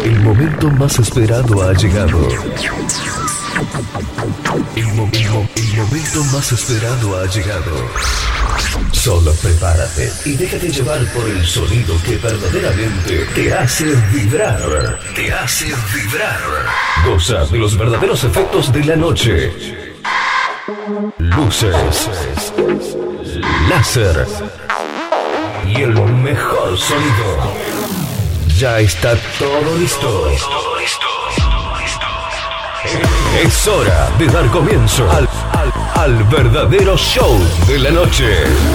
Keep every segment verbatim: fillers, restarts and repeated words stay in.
El momento más esperado ha llegado. El, mo el, mo el momento más esperado ha llegado. Solo prepárate y déjate llevar por el sonido que verdaderamente te hace vibrar. Te hace vibrar. Goza de los verdaderos efectos de la noche. Luces, láser y el mejor sonido. Ya está todo listo. Es hora de dar comienzo al, al, al verdadero show de la noche.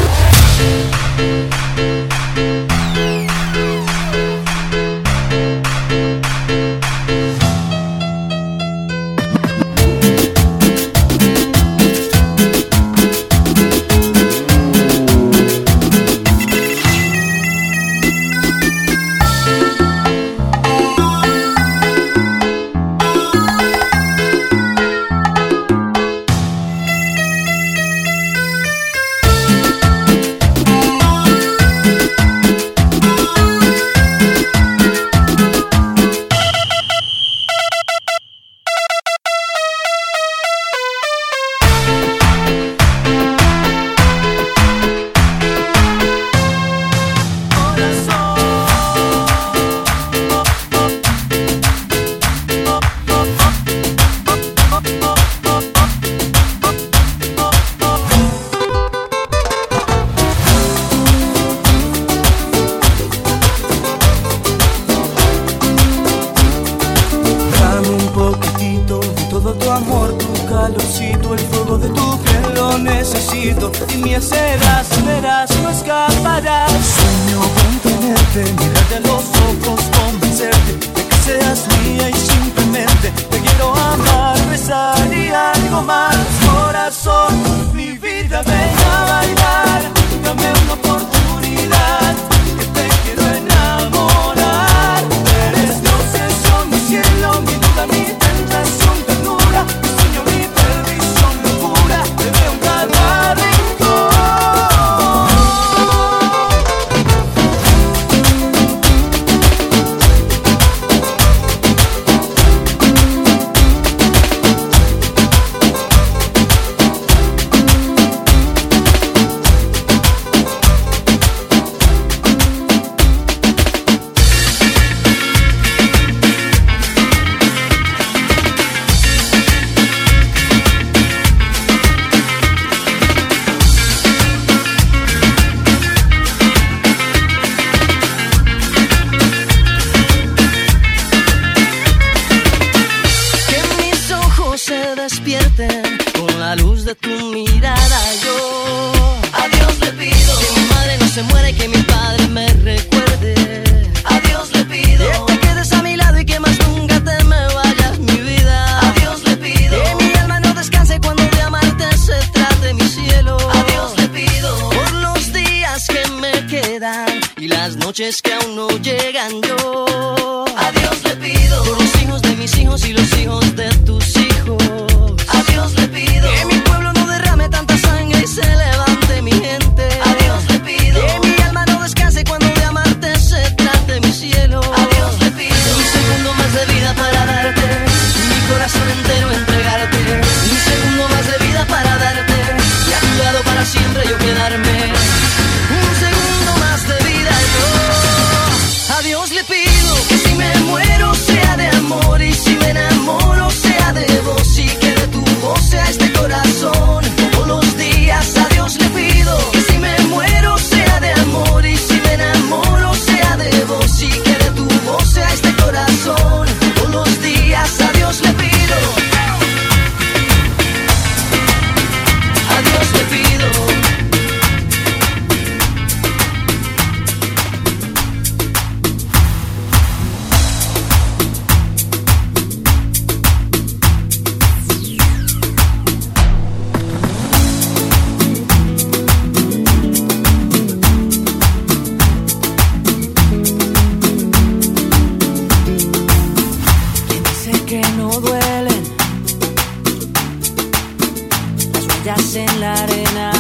en la arena.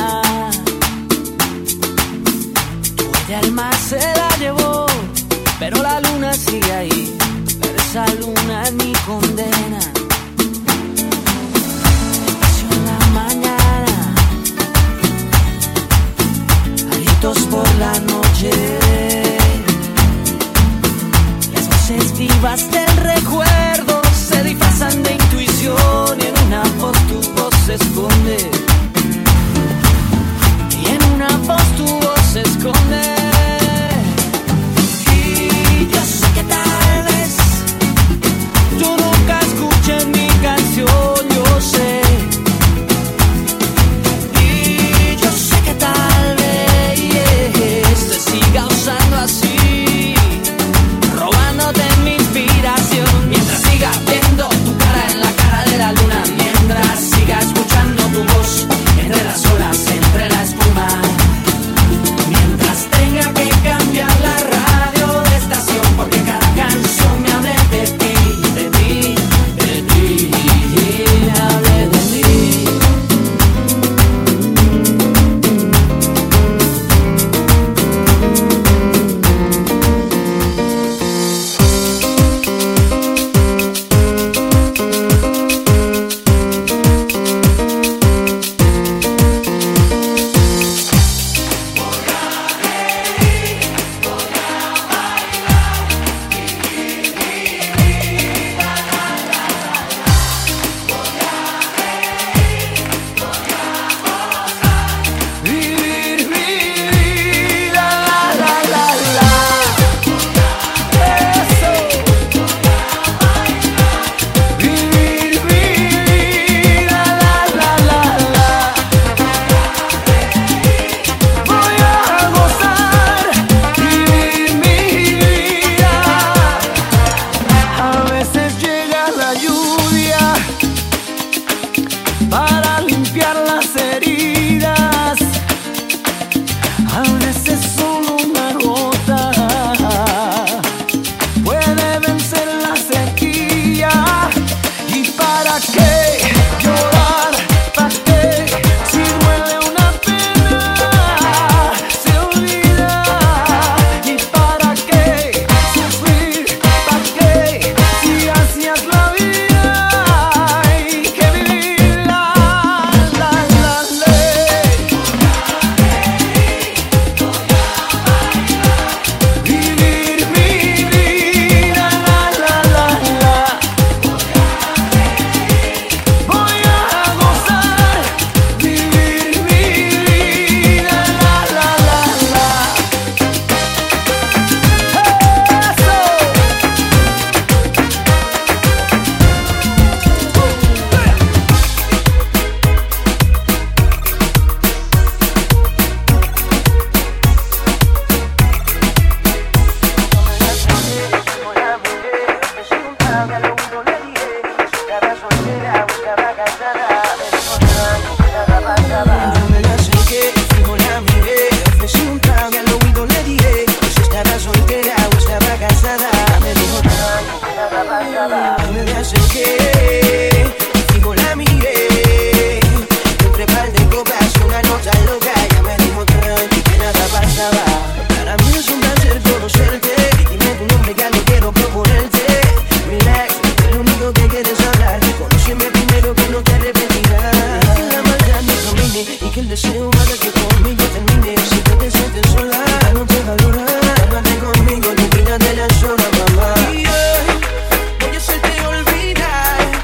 Tu alma se la llevó, pero la luna sigue ahí, Voces vivas del recuerdo se disfrazan de intuición y en una voz tu voz se esconde. Y en una voz tu voz se esconde. Y yo sé que tal vez tú nunca escuches mi canción, yo sé. Y yo sé que tal vez te siga usando así, robándote mi inspiración. Mientras siga viendo tu cara en la cara de la luna, mientras siga escuchando tu voz entre las olas, entre la espuma, mientras tenga que cambiar la radio de estación, porque cada canción me hable de ti, de ti, de ti, me hable de ti. Vivir mi vida, la la la la. Eso. Vivir mi vida, la la la la. Voy a gozar, vivir mi vida. A veces llega la lluvia para limpiar las heridas. A veces solo una gota puede vencer la sequía. ¿Y para qué llorar? ¿Para qué? Si duele una pena, se olvida. ¿Y para qué sufrir? ¿Para qué? Si así es la vida, hay que vivirla, la la ley. Vivir mi vida, la la la la. Voy a gozar, vivir mi vida, la la la la. Yo me la acerqué, fijo la miré, ofrecí un trago y al oído le dije si estaba soltera o estaba casada. Me dijo tranqui. Yo me la acerqué, fijo la miré, entre par de copas y una nota loca. Ella me dijo tranqui, que nada pasaba. Para mí es un placer conocerte, dime tu nombre que algo quiero proponerte. Relax, es lo único que quieres hablar, conóceme primero que no te arrepentirás. Que la maldad no domine y que el deseo haga que conmigo termine. Si tú te sientes sola, no te valora, quédate conmigo, olvídate de la sola, mamá. Y hoy voy a hacerte olvidar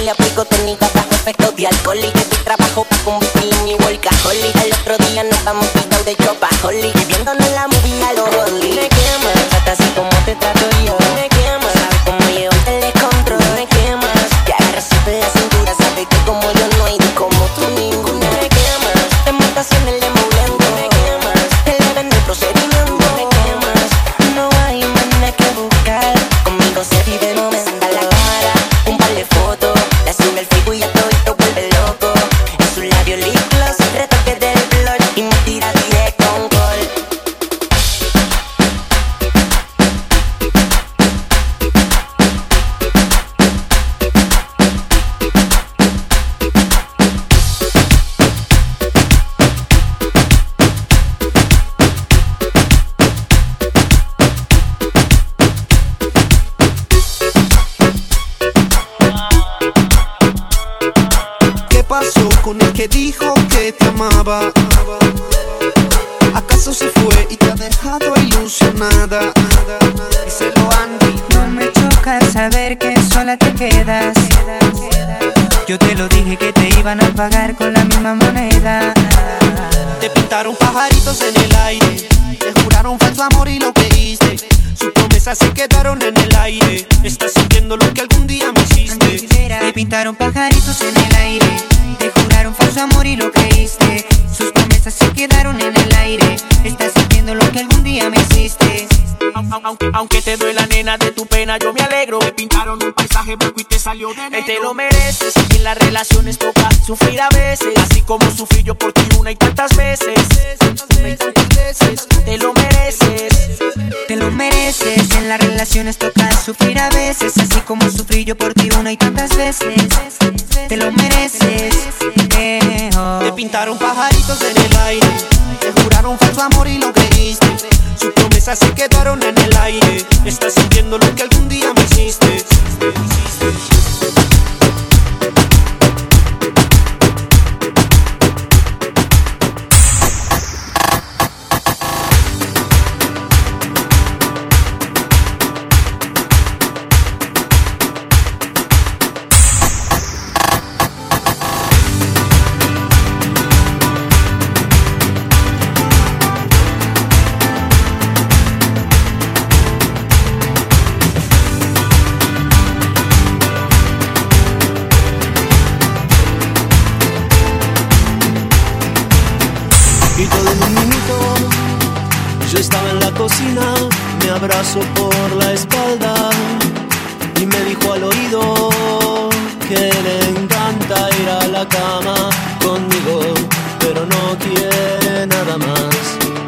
le aplico técnicas bajo efectos de alcohol y que tu trabajo pa' convertir en mi workaholic. El otro día nos vamos quitados de chopaholic, viviéndonos la movie a los Holly. Me quemas, trata así como te trato yo. Me quemas, sabes cómo llevarte el descontrol. Me quemas, te agarras siempre la cintura, sabes que como yo no hay ni como tú ninguna. Me quemas, te montas en el emulento. Me quemas, te le vende el procedimiento. Me quemas, no hay más nada que buscar. Conmigo se vive el momento. A la cara, un par de fotos, la sube el Facebook y ya todo esto vuelve loco. En sus labios lip gloss, retoque del blush y me tira directo un gol. ¿Qué pasó con el que dijo que te amaba? ¿Acaso se fue y te ha dejado ilusionada? Díselo, Andy. No me choca saber que sola te quedas. Yo te lo dije que te iban a pagar con la misma moneda. Te pintaron pajaritos en el aire, te juraron falso amor y lo creíste. Sus promesas se quedaron en el aire. Estás sintiendo lo que algún día me hiciste. Te pintaron pajaritos en el aire, te juraron falso amor y lo creíste. Sus promesas se quedaron en el aire. Estás sintiendo lo que algún día me hiciste. Aunque, aunque te duela, nena, de tu pena yo me alegro. Me pintaron un paisaje blanco y te salió de negro. Te lo mereces, en las relaciones toca sufrir a veces, así como sufrí yo por ti una y tantas veces. Una y tantas veces. Te lo mereces. Te lo mereces, en las relaciones toca sufrir a veces, así como sufrí yo por ti una y tantas veces. Te lo mereces, eh, oh. Te pintaron pajaritos en el aire, te juraron falso amor y lo creíste. Sus promesas se quedaron en el aire. Estás sintiendo lo que algún día me hiciste. Y todo en un minuto, yo estaba en la cocina, me abrazó por la espalda y me dijo al oído que le encanta ir a la cama conmigo, pero no quiere nada más.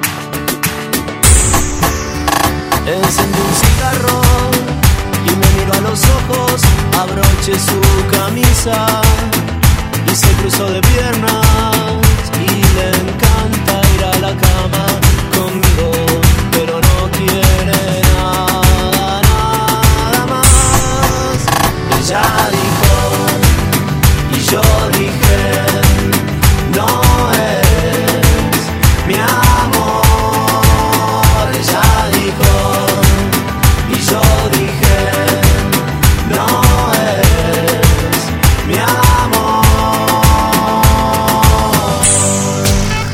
Encendí un cigarro y me miró a los ojos, abroché su camisa y se cruzó de piernas. Y le encanta ir a la cama conmigo, pero no quiere nada, nada más. Ella dijo, y yo dije, no es mi amor. Ella dijo, y yo dije, no es mi amor.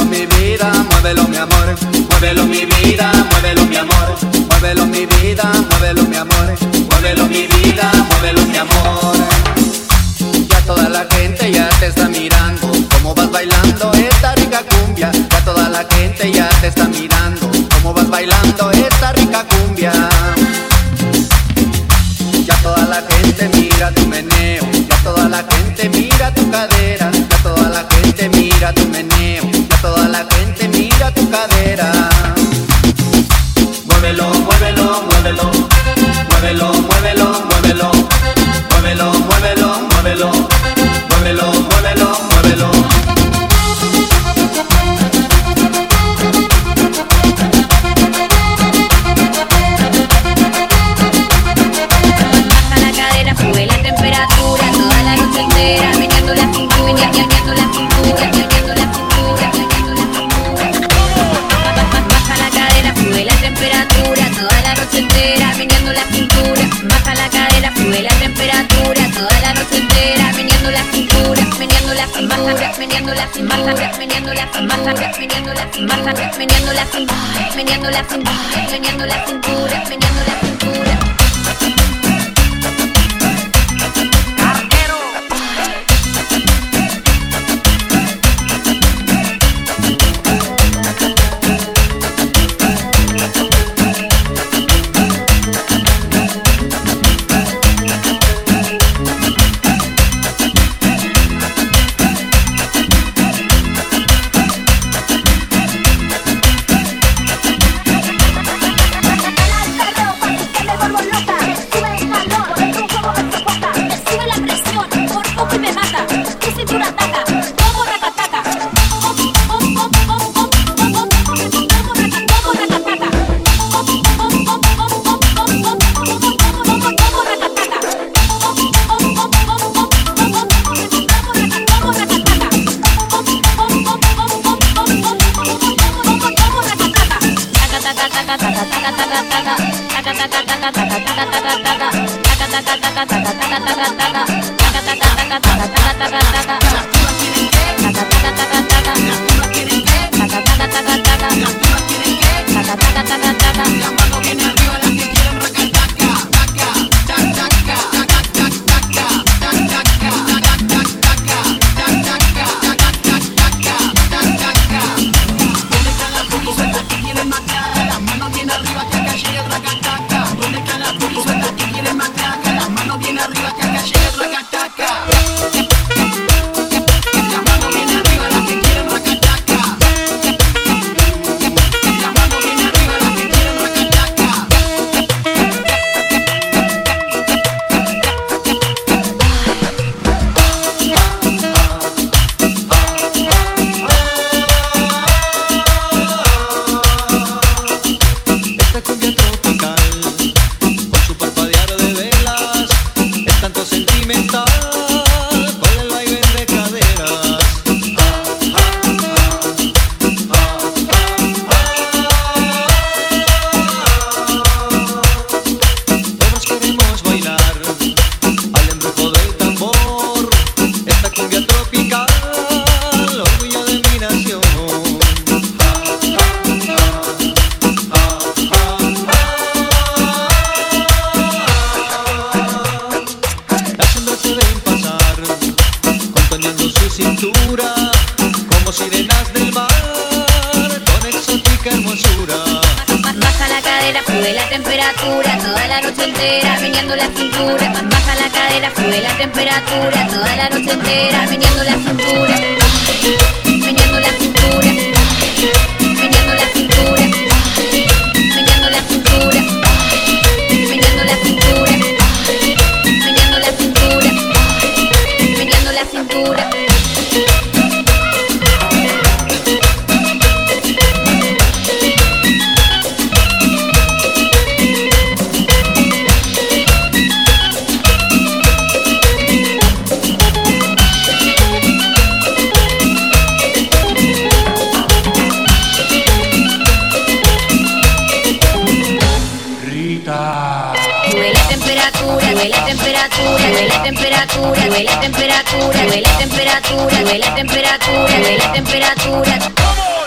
Muévelo mi vida, muévelo mi amor. Muévelo mi vida, muévelo mi amor. Muévelo mi vida, muévelo mi amor. Muévelo mi vida, muévelo mi amor. Ya toda la gente ya te está mirando, cómo vas bailando esta rica cumbia. Ya toda la gente ya te está mirando, cómo vas bailando esta rica cumbia. Ya toda la gente mira tu meneo, ya toda la gente mira tu cadera, ya toda la gente mira tu meneo, ya toda la gente mira tu cadera. Muévelo, muévelo, muévelo, muévelo, muévelo, muévelo, muévelo, muévelo, muévelo, muévelo, muévelo, muévelo. Sube la temperatura toda la noche entera, meneando la cintura, meneando la cintura, meneando la cintura, meneando la cintura. Baja la cadera, sube la temperatura toda la noche entera, meneando la cintura. Baja la cadera, sube la temperatura toda la noche entera, meneando la cintura, meneando la cintura, meneando la cintura, meneando la cintura, meneando la cintura, meneando la cintura, meneando la cintura, meneando la cintura, meneando la cintura. temperatura, sube la temperatura, sube la temperatura, sube la temperatura, sube la temperatura.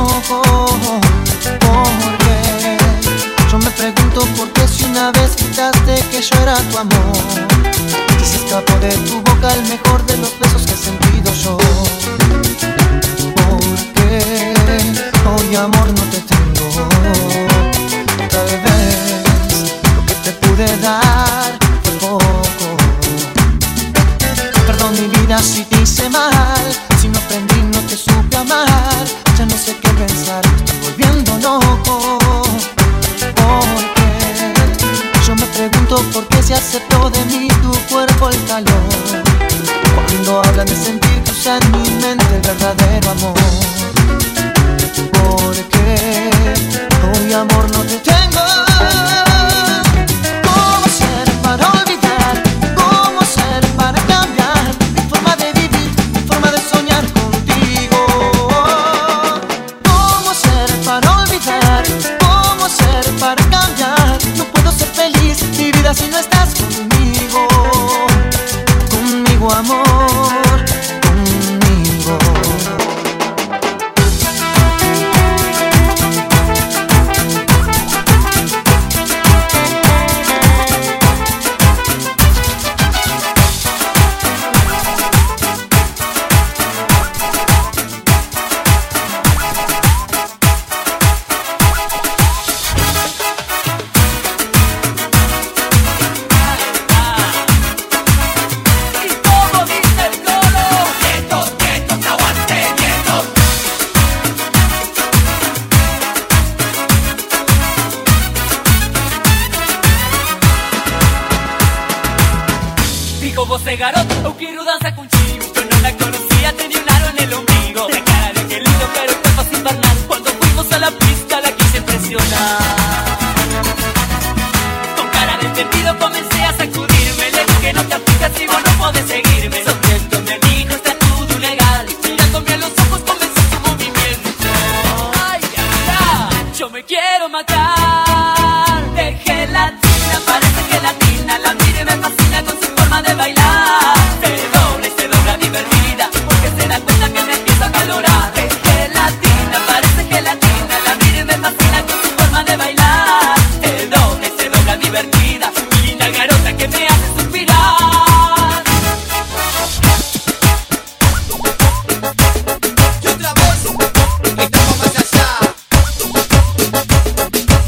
enojo. Porque yo me pregunto por qué si una vez gritaste que yo era tu amor y se escapó de tu boca el mejor de los besos que he sentido yo. Porque hoy amor no te tengo. Tal vez lo que te pude dar fue poco. Perdón mi vida si te hice mal, si no aprendí no te supe amar. Ya no sé qué pensar, me estoy volviendo loco. Porque yo me pregunto por qué se aceptó de mí tu cuerpo el calor. Cuando hablan de sentir que usa en mi mente el verdadero amor. Porque hoy amor no te tengo. ¿Cómo ser para olvidar? ¿Cómo ser para cambiar mi forma de vivir, mi forma de soñar contigo? ¿Cómo ser para olvidar? ¿Cómo ser para cambiar? No puedo ser feliz mi vida si no estás conmigo. Conmigo amor, conmigo. Você garoto, eu quero dançar contigo. Eu não la conocía, tenía un aro en el ombligo. La cara de angelito, pero el cuerpo sin infernal. Cuando fuimos a la pista la quise impresionar. Con cara de entendido comencé a sacudirme. Le dije no te aflijas si vos no podés seguirme. Sonriendo me dijo está todo legal. Mirándome a los ojos comenzó su movimiento. Ay, ay, ay, yo me quiero matar. De gelatina, parece gelatina. La mire me fascina con su forma de bailar. Se dobla y se dobla divertida, porque se da cuenta que me empieza a valorar. Es gelatina, parece gelatina. La mire y me fascina con su forma de bailar. Se dobla y se dobla divertida, linda garota que me hace suspirar. Y otra voz, estamos más allá.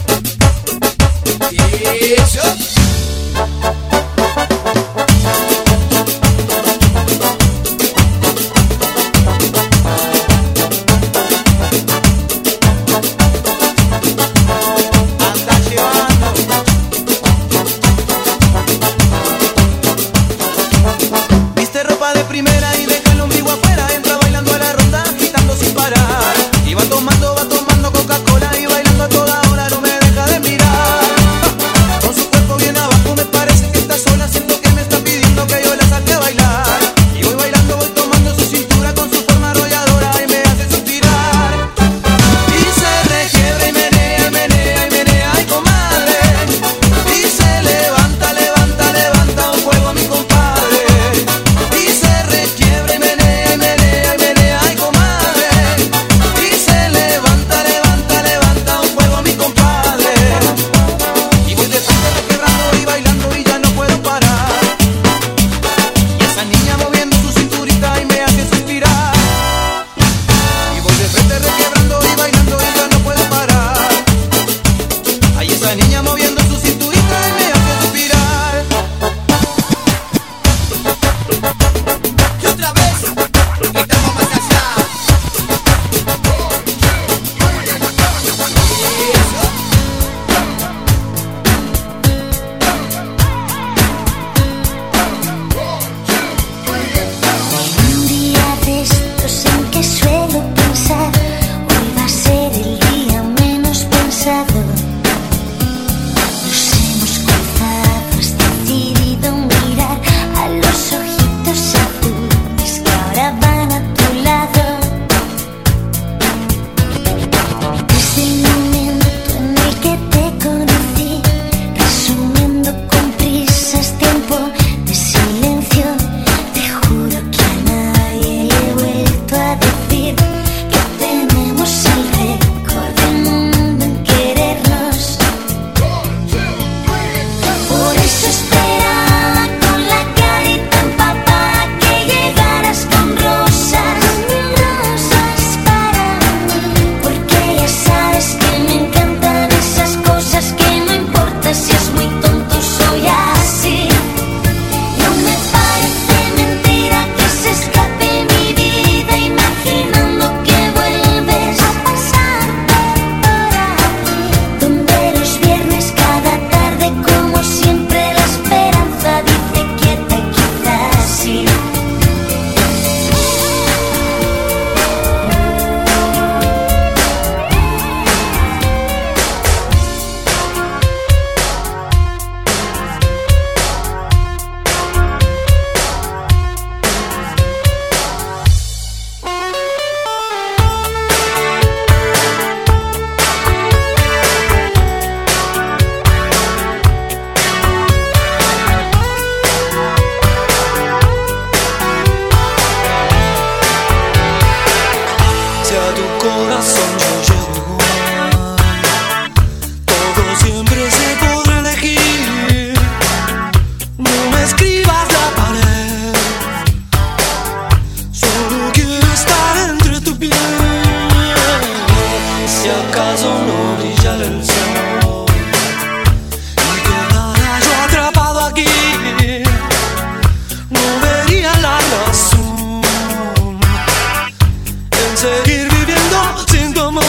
corazón yo llevo igual. Todo siempre se podrá elegir. No me escribas la pared. Solo quiero estar entre tu piel. Si acaso no brillara el sol y quedara yo atrapado aquí, no vería la razón en seguir viviendo sin tu amor.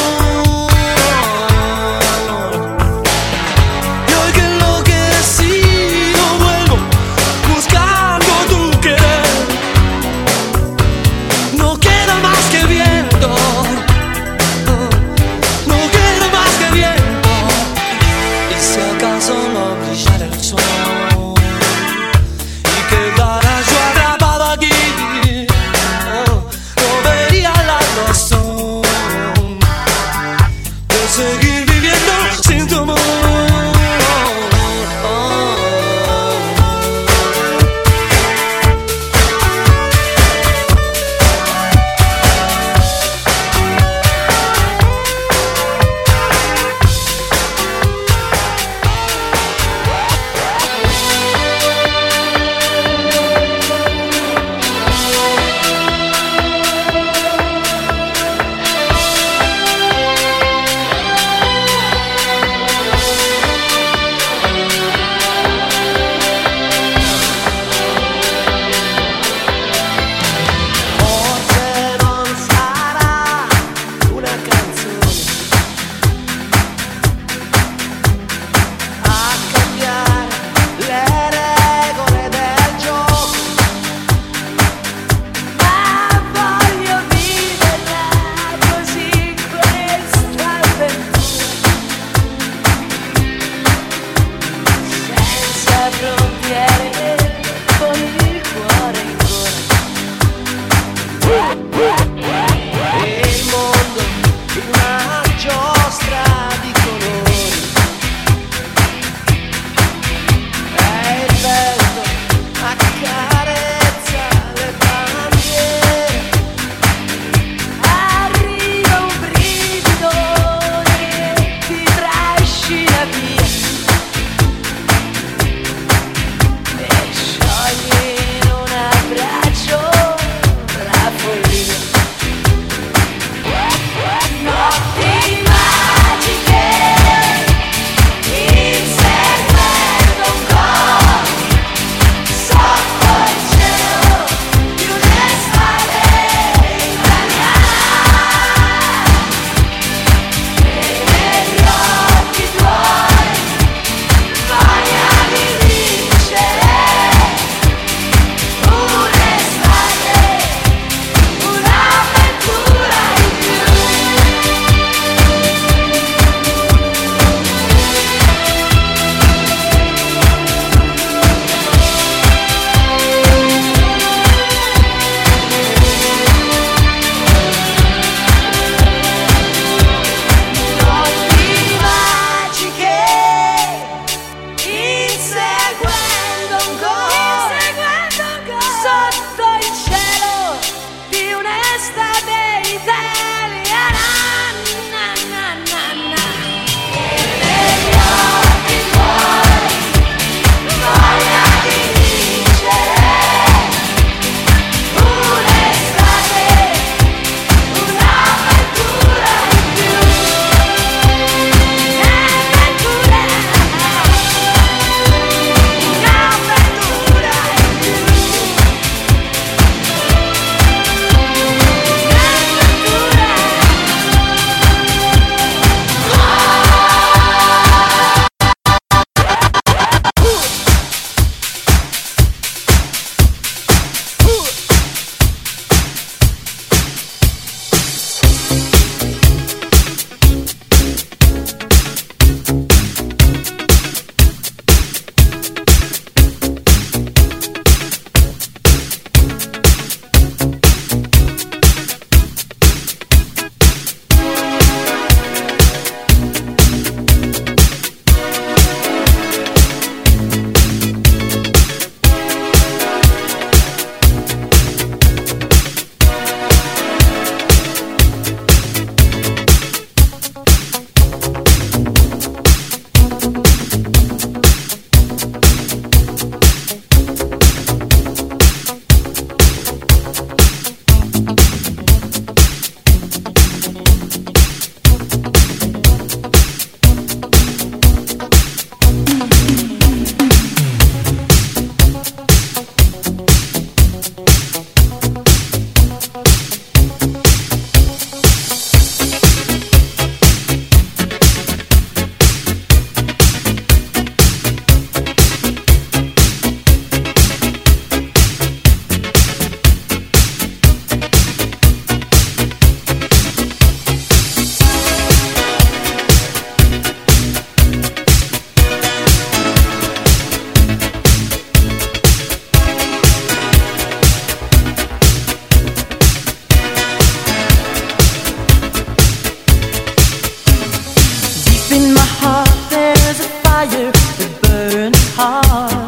in my heart there's a fire that burns hard.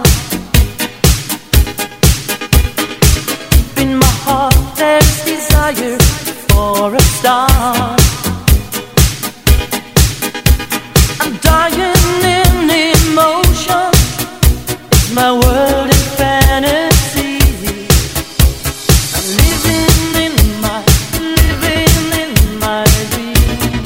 Deep in my heart there's desire for a star. I'm dying in emotion, it's my world in fantasy. I'm living in my, living in my dream.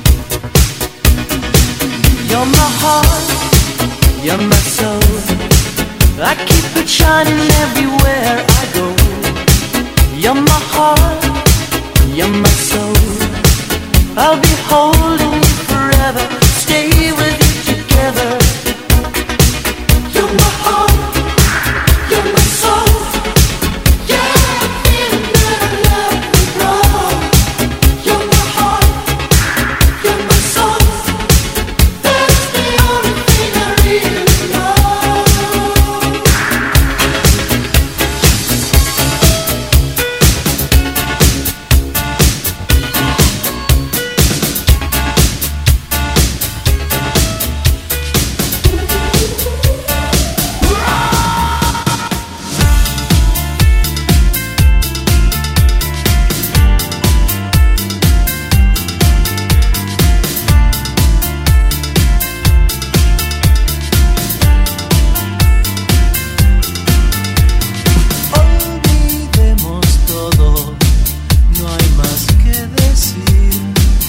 You're my heart, you're my soul. I keep it shining everywhere I go. You're my heart, you're my soul. I'll be holding you forever, stay with you together. You're my heart, you're my soul. Yeah, I'm feeling that I love you wrong. You're my heart, you're my soul. That's the only thing I really know. Olvidemos todo, no hay más que decir.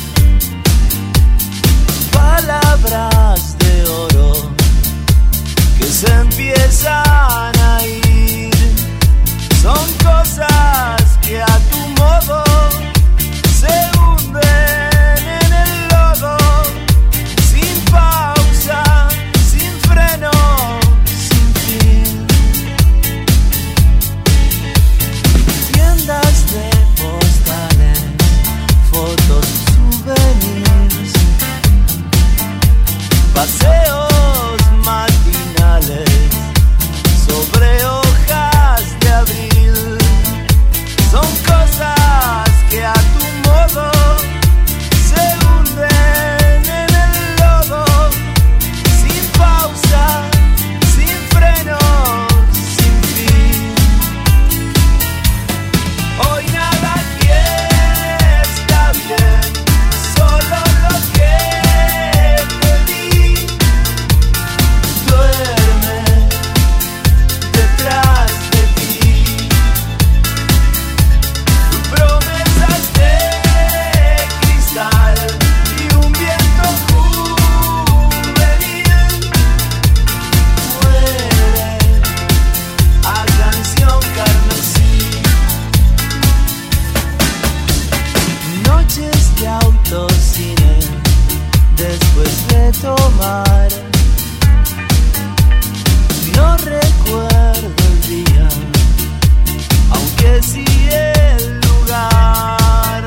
Palabras de oro que se empiezan a ir. Son cosas que a tu modo se hunden en el lodo. Sin pausa, sin freno, sin fin. Tiendas de postales, fotos, souvenirs, paseos matinales sobre hojas de abril. Son cosas que a tu modo se hunden en el lodo. Sin pausa, sin freno, sin fin. Hoy nada aquí está bien, solo lo que te di. Duerme detrás de ti. Promesas de cristal y un viento juvenil. Muere a canción carmesí. Noches de autocine después de tomar. No recuerdo el día, aunque sí el lugar.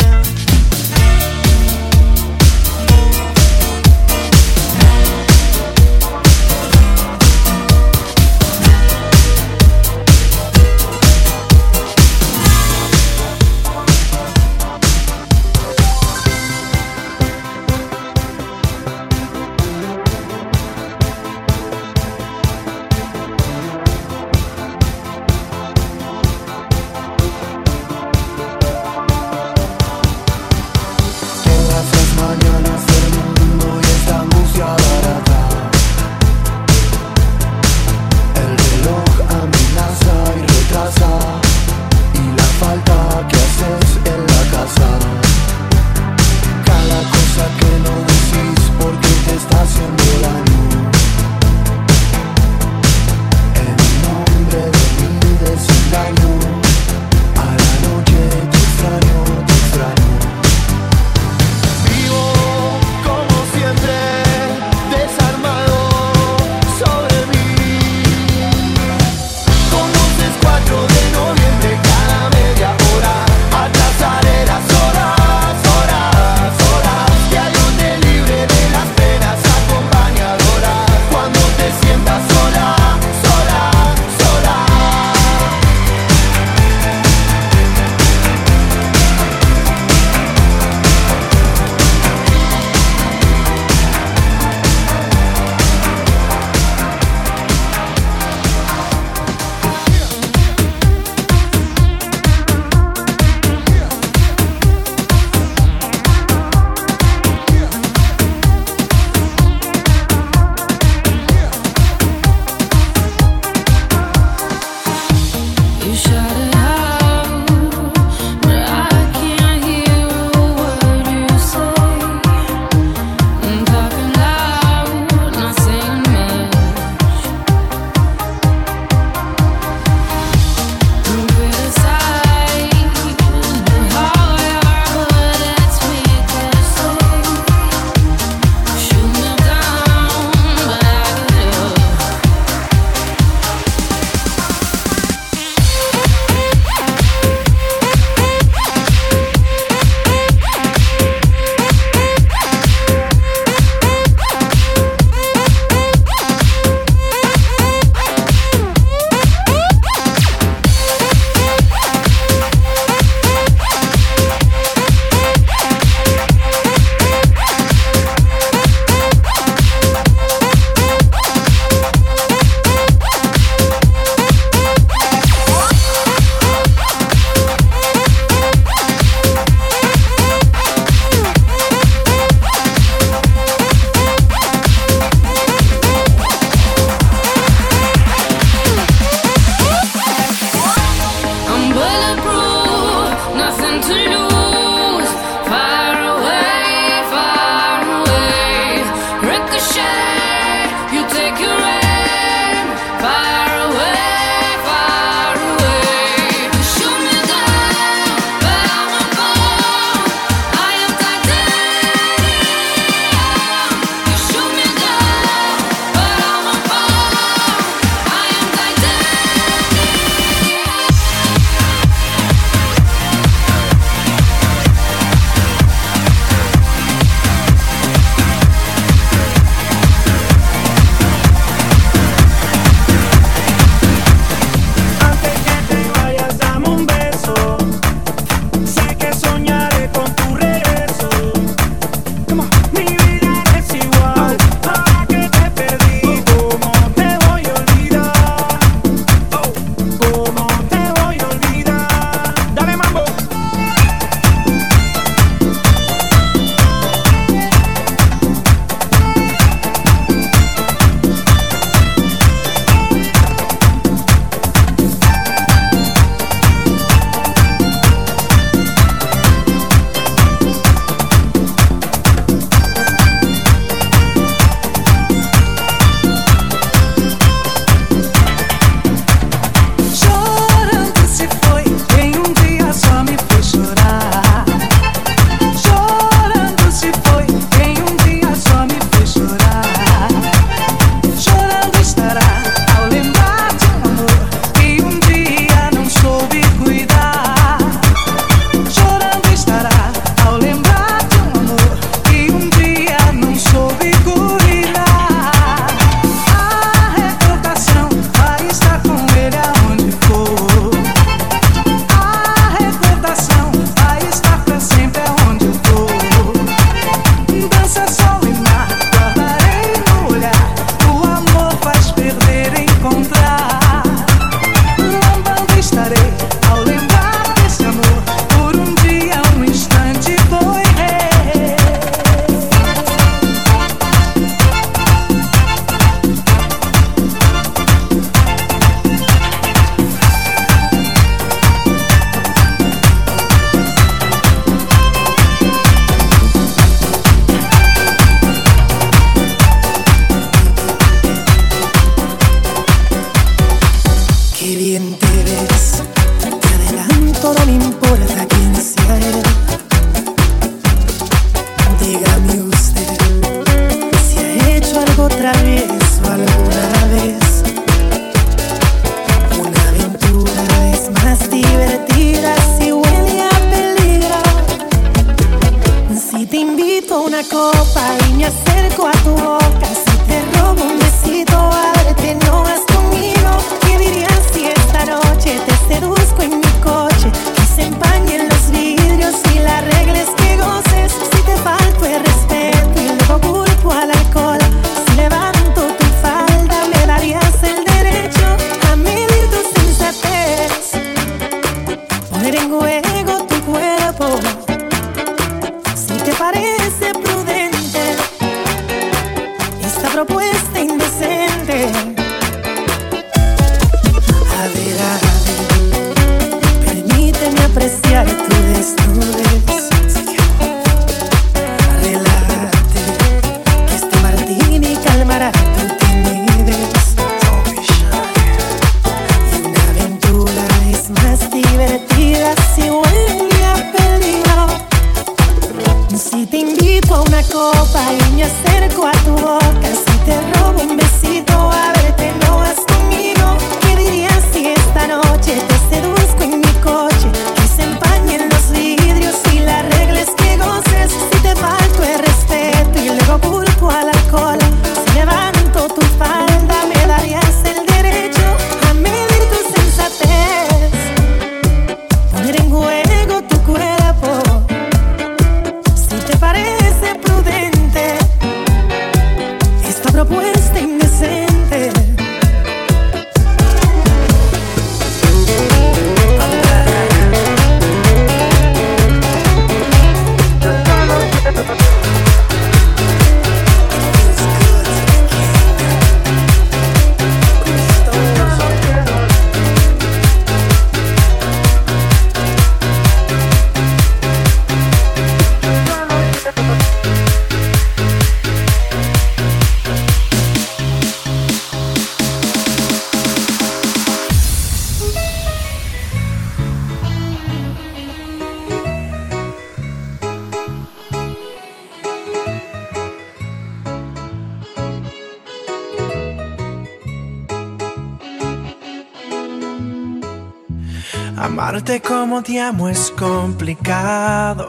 Amarte como te amo es complicado.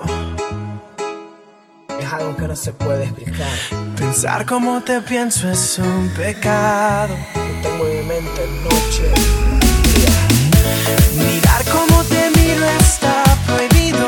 Es algo que no se puede explicar. Pensar como te pienso es un pecado. No tengo en mi mente noche, día. Mirar como te miro está prohibido.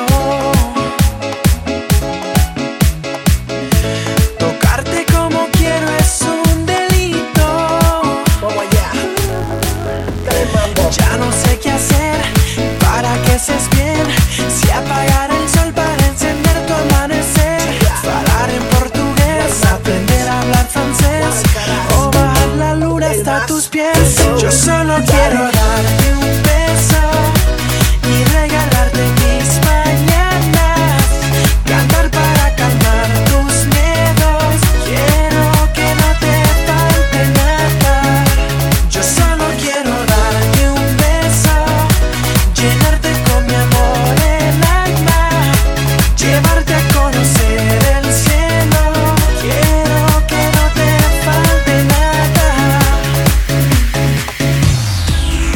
Tocarte como quiero es un delito. Vamos allá. Dale, mambo. Ya no sé qué hacer para que seas bien. Si apagar el sol para encender tu amanecer, hablar en portugués, aprender a hablar francés, o bajar la luna hasta tus pies. Yo solo quiero darte un beso y regalarte mis mañanas, cantar para calmar tus miedos. Quiero que no te falte nada. Yo solo quiero darte un beso, llenarte con mi amor el alma, llevarte a conocer el cielo. Quiero que no te falte nada.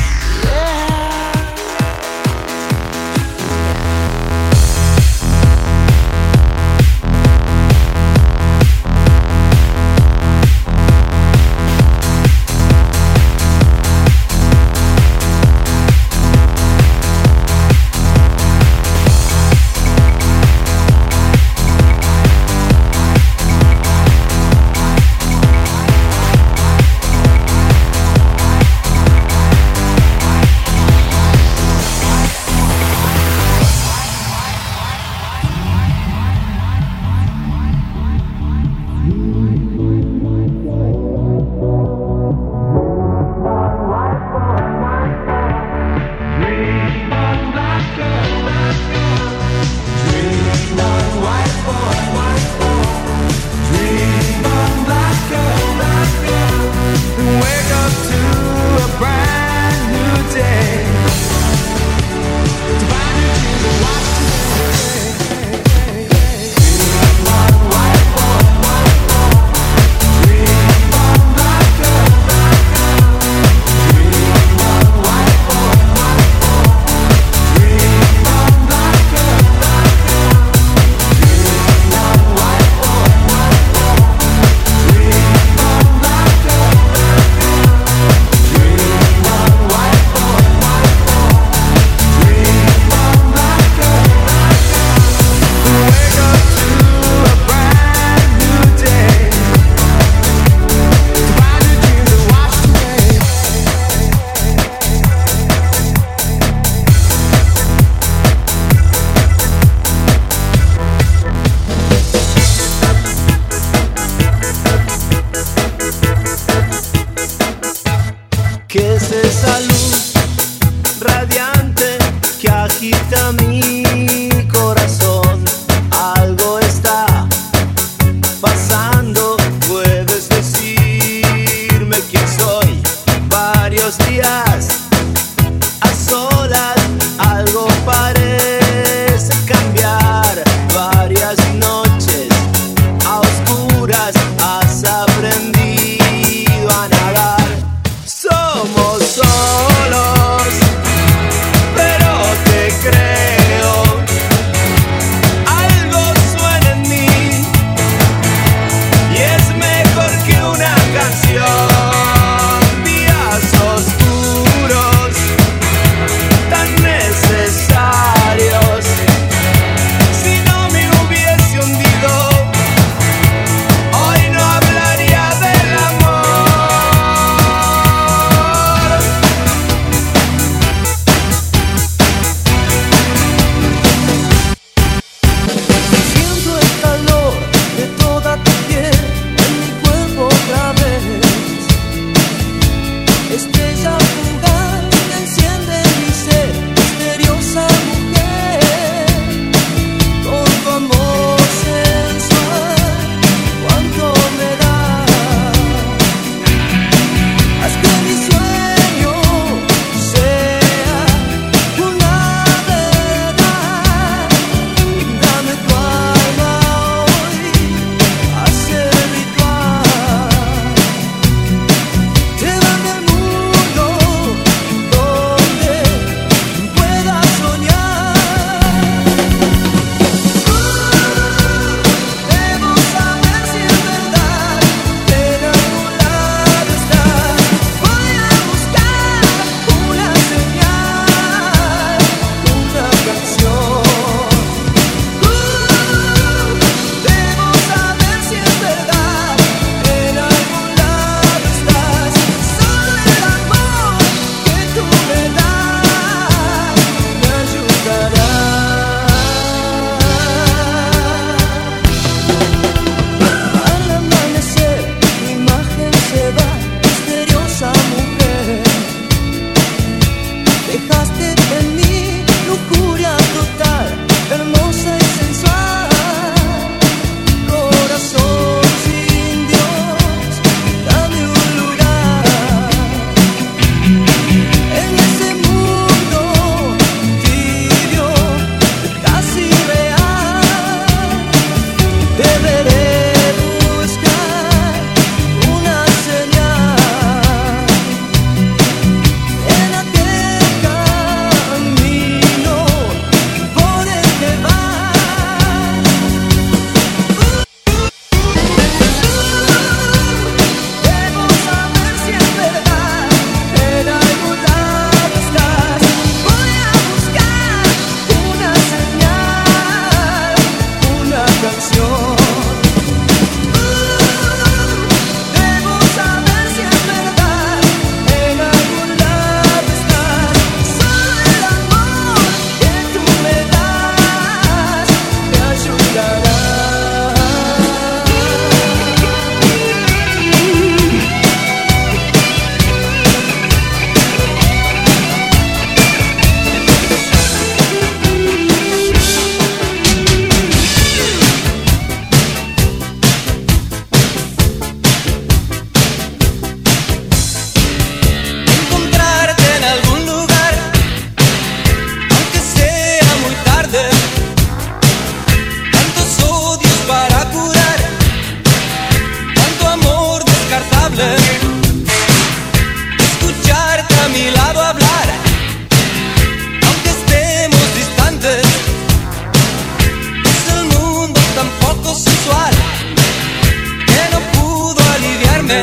dime.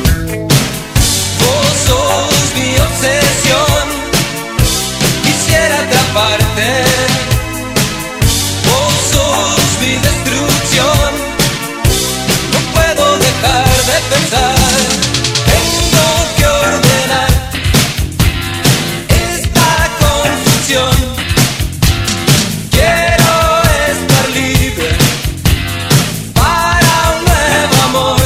Vos sos mi obsesión, quisiera atraparte. Vos sos mi destrucción, no puedo dejar de pensar. Tengo que ordenar esta confusión. Quiero estar libre para un nuevo amor.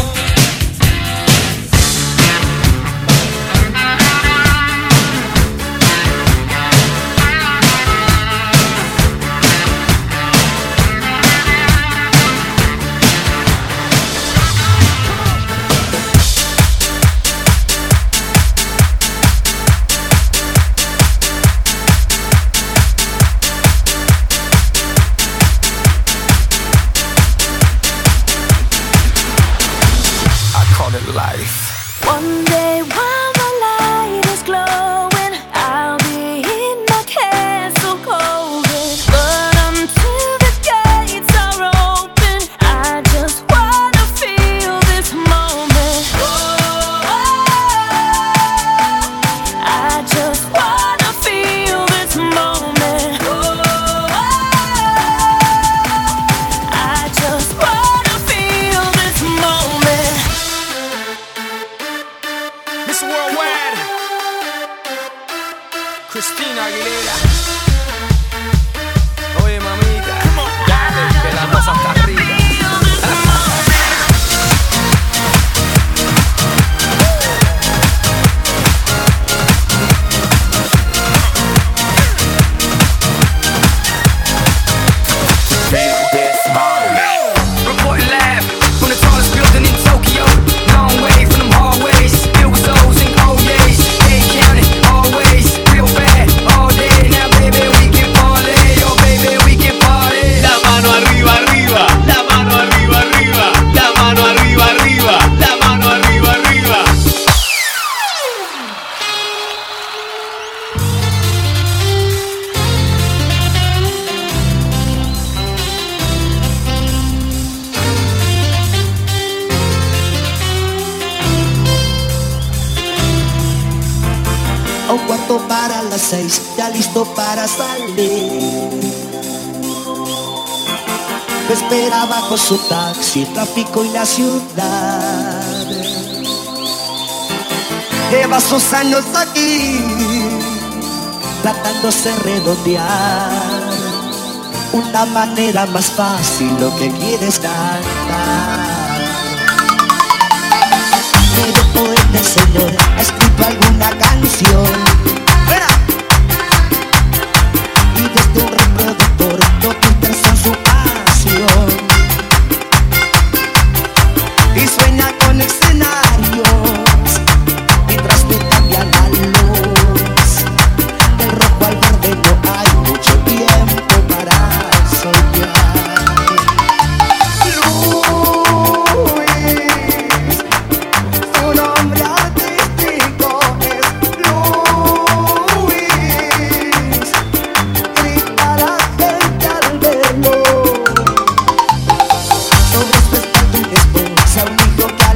One day while the light is glowing, I'll be in my castle golden. But until the gates are open, I just wanna feel this moment. Oh, I just wanna feel this moment. Oh, I just wanna feel this moment. Miss Worldwide, Christina Aguilera. Oye, mamita, dale, que la cosa está arriba. Reporting live from the tallest building in Tokyo. Long way from them hallways, filled with souls and old days. They counted always, real bad all day. Now baby we can party, oh baby we can party. La mano arriba, arriba, la mano arriba, arriba, la mano arriba, arriba, la mano arriba, arriba. A un cuarto para las seis, ya listo para salir. Me espera bajo su taxi, el tráfico y la ciudad. Lleva sus años aquí, tratándose redondear una manera más fácil lo que quieres cantar. Pero poeta el señor ha escrito alguna canción. ¡Vera! Y desde un reproductor lo que interesa en su pasión. Y sueña con escenarios mientras te cambia la luz. Del rojo al verde no hay mucho tiempo para soñar. Su nombre artístico es Luis. Grita la gente al verlo. Sobre su espalda una esposa, un hijo que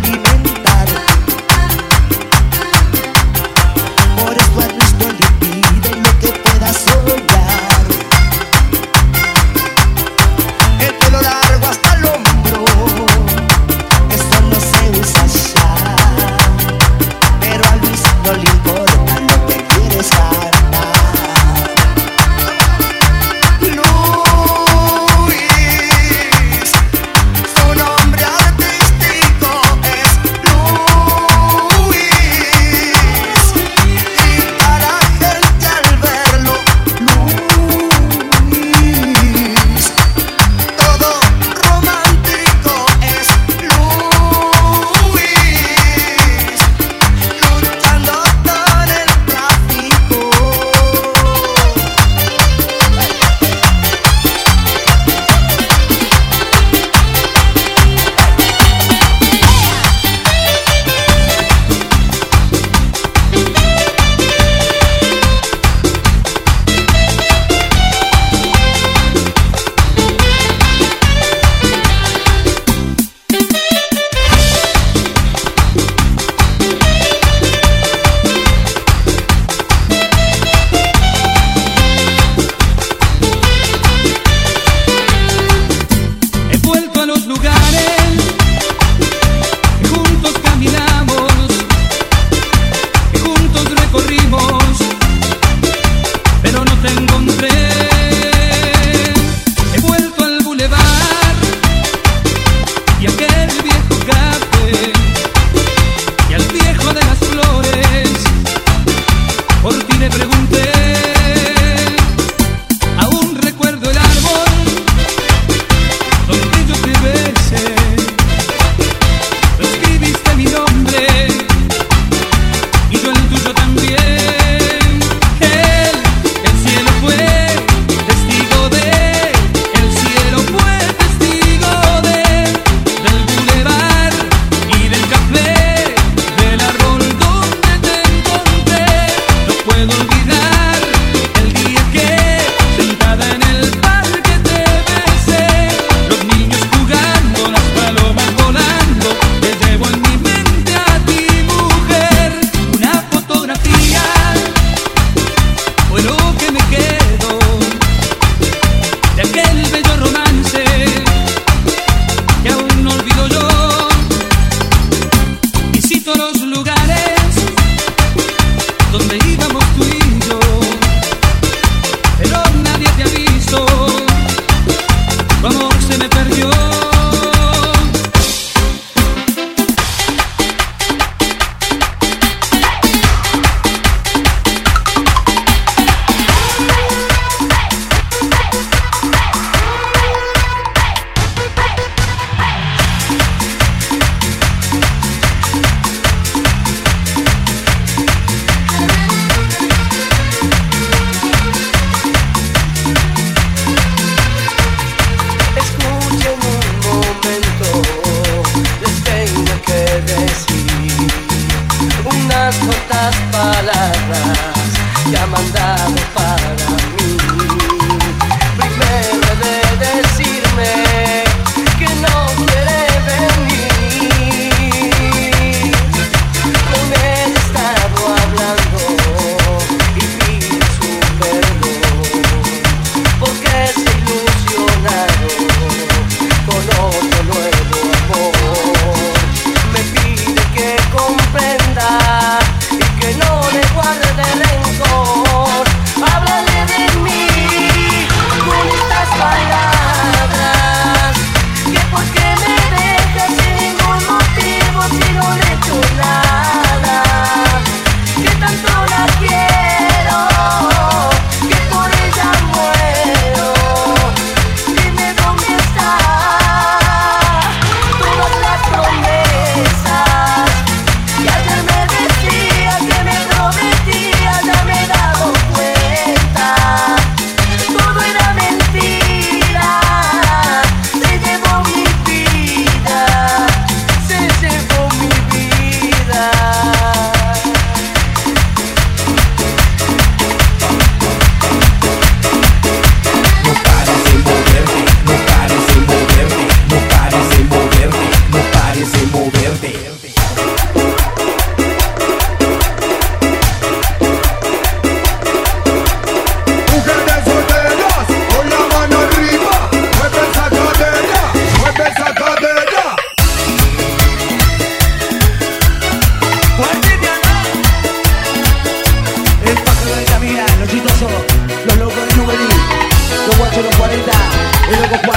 las palabras que ha mandado para mí. Primero de decirme que no quiere venir. Con él he estado hablando y pido su perdón, porque se ha ilusionado con otro nuevo amor. Me pide que comprenda y que no le guarde rencor. Háblale de mí con estas palabras, que por qué me dejas sin ningún motivo si no le he hecho nada, que tanto la quiero, que por ella muero. Dime dónde está todas las promesas que ayer me decía que me prometía. Ya me he dado cuenta, todo era mentira. Se llevó mi vida, se llevó mi vida. No pares de moverte, no pares de moverte, no pares de moverte, no pares de moverte. Mujeres solteras, con la mano arriba, mueve esa cadera, mueve esa cadera. El pájaro de Camila, los chistosos, los locos de Nubelí, los guachos de los cuarenta, el loco Juan.